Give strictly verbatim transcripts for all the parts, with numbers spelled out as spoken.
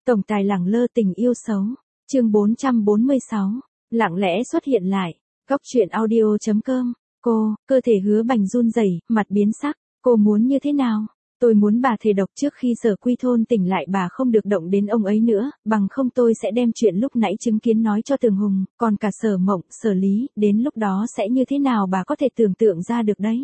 Tổng tài lẳng lơ tình yêu xấu. Chương bốn trăm bốn mươi sáu. Lặng lẽ xuất hiện lại. Góc truyện audio.com. Cô, cơ thể Hứa Bành run rẩy, mặt biến sắc. Cô muốn như thế nào? Tôi muốn bà thề độc trước khi Sở Quy Thôn tỉnh lại bà không được động đến ông ấy nữa, bằng không tôi sẽ đem chuyện lúc nãy chứng kiến nói cho Tường Hùng, còn cả Sở Mộng, Sở Lý, đến lúc đó sẽ như thế nào bà có thể tưởng tượng ra được đấy.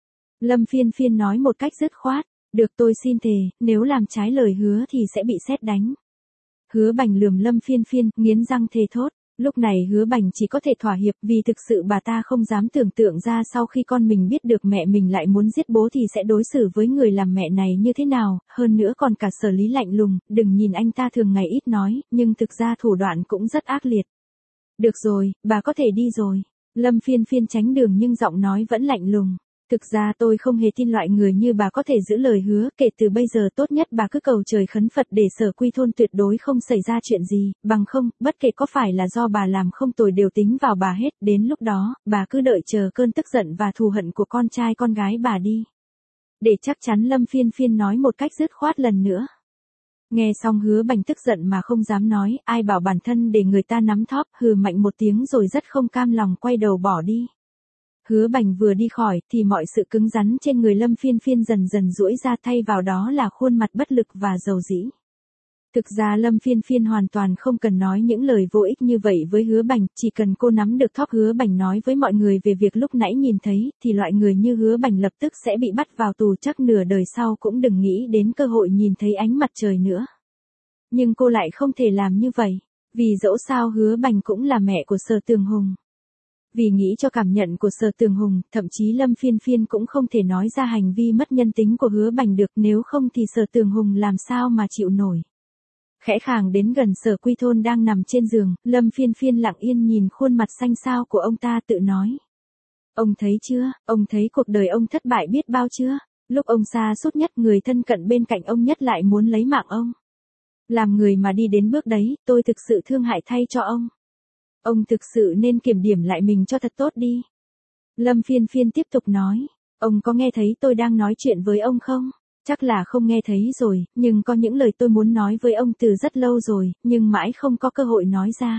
Lâm Phiên Phiên nói một cách dứt khoát. Được, tôi xin thề, nếu làm trái lời hứa thì sẽ bị sét đánh. Hứa Bành lườm Lâm Phiên Phiên, nghiến răng thề thốt. Lúc này Hứa Bành chỉ có thể thỏa hiệp vì thực sự bà ta không dám tưởng tượng ra sau khi con mình biết được mẹ mình lại muốn giết bố thì sẽ đối xử với người làm mẹ này như thế nào, hơn nữa còn cả Sở Lý lạnh lùng, đừng nhìn anh ta thường ngày ít nói, nhưng thực ra thủ đoạn cũng rất ác liệt. Được rồi, bà có thể đi rồi. Lâm Phiên Phiên tránh đường nhưng giọng nói vẫn lạnh lùng. Thực ra tôi không hề tin loại người như bà có thể giữ lời hứa, kể từ bây giờ tốt nhất bà cứ cầu trời khấn Phật để Sở Quy Thôn tuyệt đối không xảy ra chuyện gì, bằng không, bất kể có phải là do bà làm không tồi đều tính vào bà hết, đến lúc đó, bà cứ đợi chờ cơn tức giận và thù hận của con trai con gái bà đi. Để chắc chắn Lâm Phiên Phiên nói một cách dứt khoát lần nữa. Nghe xong Hứa Bành tức giận mà không dám nói, ai bảo bản thân để người ta nắm thóp, hừ mạnh một tiếng rồi rất không cam lòng quay đầu bỏ đi. Hứa Bành vừa đi khỏi thì mọi sự cứng rắn trên người Lâm Phiên Phiên dần dần duỗi ra, thay vào đó là khuôn mặt bất lực và dầu dĩ. Thực ra Lâm Phiên Phiên hoàn toàn không cần nói những lời vô ích như vậy với Hứa Bành, chỉ cần cô nắm được thóp Hứa Bành nói với mọi người về việc lúc nãy nhìn thấy, thì loại người như Hứa Bành lập tức sẽ bị bắt vào tù, chắc nửa đời sau cũng đừng nghĩ đến cơ hội nhìn thấy ánh mặt trời nữa. Nhưng cô lại không thể làm như vậy, vì dẫu sao Hứa Bành cũng là mẹ của Sở Tường Hùng. Vì nghĩ cho cảm nhận của Sở Tường Hùng, thậm chí Lâm Phiên Phiên cũng không thể nói ra hành vi mất nhân tính của Hứa Bành được, nếu không thì Sở Tường Hùng làm sao mà chịu nổi. Khẽ khàng đến gần Sở Quy Thôn đang nằm trên giường, Lâm Phiên Phiên lặng yên nhìn khuôn mặt xanh xao của ông ta tự nói. Ông thấy chưa, ông thấy cuộc đời ông thất bại biết bao chưa, lúc ông xa sút nhất người thân cận bên cạnh ông nhất lại muốn lấy mạng ông. Làm người mà đi đến bước đấy, tôi thực sự thương hại thay cho ông. Ông thực sự nên kiểm điểm lại mình cho thật tốt đi. Lâm Phiên Phiên tiếp tục nói, ông có nghe thấy tôi đang nói chuyện với ông không? Chắc là không nghe thấy rồi, nhưng có những lời tôi muốn nói với ông từ rất lâu rồi, nhưng mãi không có cơ hội nói ra.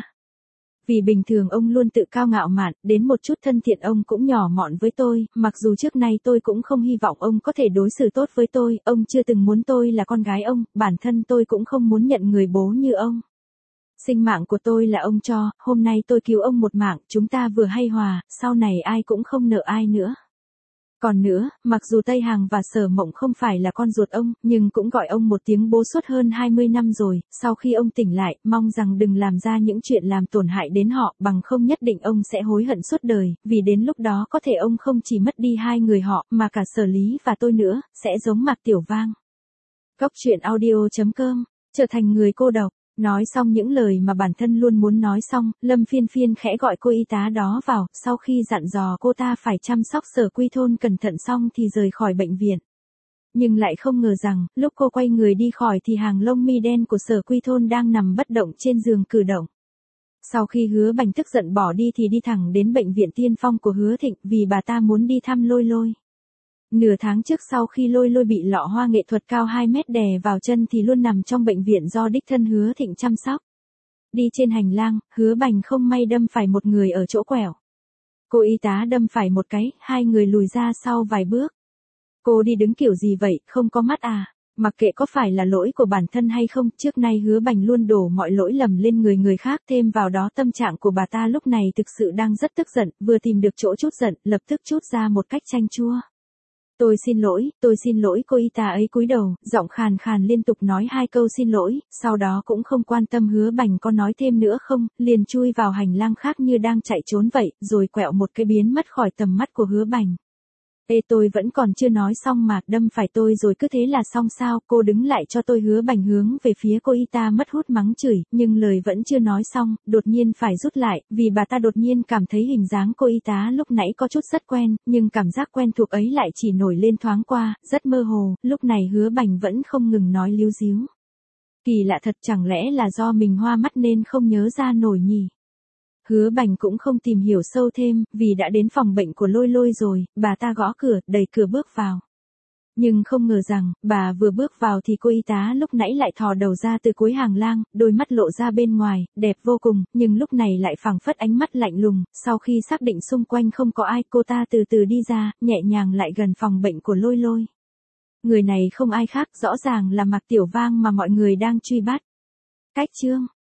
Vì bình thường ông luôn tự cao ngạo mạn, đến một chút thân thiện ông cũng nhỏ mọn với tôi, mặc dù trước nay tôi cũng không hy vọng ông có thể đối xử tốt với tôi, ông chưa từng muốn tôi là con gái ông, bản thân tôi cũng không muốn nhận người bố như ông. Sinh mạng của tôi là ông cho, hôm nay tôi cứu ông một mạng, chúng ta vừa hay hòa, sau này ai cũng không nợ ai nữa. Còn nữa, mặc dù Tây Hàng và Sở Mộng không phải là con ruột ông, nhưng cũng gọi ông một tiếng bố suốt hơn hai mươi năm rồi, sau khi ông tỉnh lại, mong rằng đừng làm ra những chuyện làm tổn hại đến họ, bằng không nhất định ông sẽ hối hận suốt đời, vì đến lúc đó có thể ông không chỉ mất đi hai người họ, mà cả Sở Lý và tôi nữa, sẽ giống Mạc Tiểu Vang. Góc truyện audio.com, trở thành người cô độc. Nói xong những lời mà bản thân luôn muốn nói xong, Lâm Phiên Phiên khẽ gọi cô y tá đó vào, sau khi dặn dò cô ta phải chăm sóc Sở Quy Thôn cẩn thận xong thì rời khỏi bệnh viện. Nhưng lại không ngờ rằng, lúc cô quay người đi khỏi thì hàng lông mi đen của Sở Quy Thôn đang nằm bất động trên giường cử động. Sau khi Hứa Bành tức giận bỏ đi thì đi thẳng đến bệnh viện Tiên Phong của Hứa Thịnh, vì bà ta muốn đi thăm Lôi Lôi. Nửa tháng trước sau khi Lôi Lôi bị lọ hoa nghệ thuật cao hai mét đè vào chân thì luôn nằm trong bệnh viện do đích thân Hứa Thịnh chăm sóc. Đi trên hành lang, Hứa Bành không may đâm phải một người ở chỗ quẹo. Cô y tá đâm phải một cái, hai người lùi ra sau vài bước. Cô đi đứng kiểu gì vậy, không có mắt à? Mặc kệ có phải là lỗi của bản thân hay không, trước nay Hứa Bành luôn đổ mọi lỗi lầm lên người người khác, thêm vào đó tâm trạng của bà ta lúc này thực sự đang rất tức giận, vừa tìm được chỗ trút giận, lập tức trút ra một cách chanh chua. Tôi xin lỗi, tôi xin lỗi, cô y tá ấy cúi đầu, giọng khàn khàn liên tục nói hai câu xin lỗi, sau đó cũng không quan tâm Hứa Bành có nói thêm nữa không, liền chui vào hành lang khác như đang chạy trốn vậy, rồi quẹo một cái biến mất khỏi tầm mắt của Hứa Bành. Ê, tôi vẫn còn chưa nói xong mà, đâm phải tôi rồi cứ thế là xong sao, cô đứng lại cho tôi. Hứa Bành hướng về phía cô y tá mất hút mắng chửi, nhưng lời vẫn chưa nói xong, đột nhiên phải rút lại, vì bà ta đột nhiên cảm thấy hình dáng cô y tá lúc nãy có chút rất quen, nhưng cảm giác quen thuộc ấy lại chỉ nổi lên thoáng qua, rất mơ hồ, lúc này Hứa Bành vẫn không ngừng nói líu díu. Kỳ lạ thật, chẳng lẽ là do mình hoa mắt nên không nhớ ra nổi nhỉ? Hứa Bành cũng không tìm hiểu sâu thêm, vì đã đến phòng bệnh của Lôi Lôi rồi, bà ta gõ cửa, đẩy cửa bước vào. Nhưng không ngờ rằng, bà vừa bước vào thì cô y tá lúc nãy lại thò đầu ra từ cuối hàng lang, đôi mắt lộ ra bên ngoài, đẹp vô cùng, nhưng lúc này lại phảng phất ánh mắt lạnh lùng, sau khi xác định xung quanh không có ai, cô ta từ từ đi ra, nhẹ nhàng lại gần phòng bệnh của Lôi Lôi. Người này không ai khác, rõ ràng là Mạc Tiểu Vang mà mọi người đang truy bắt. Cách chương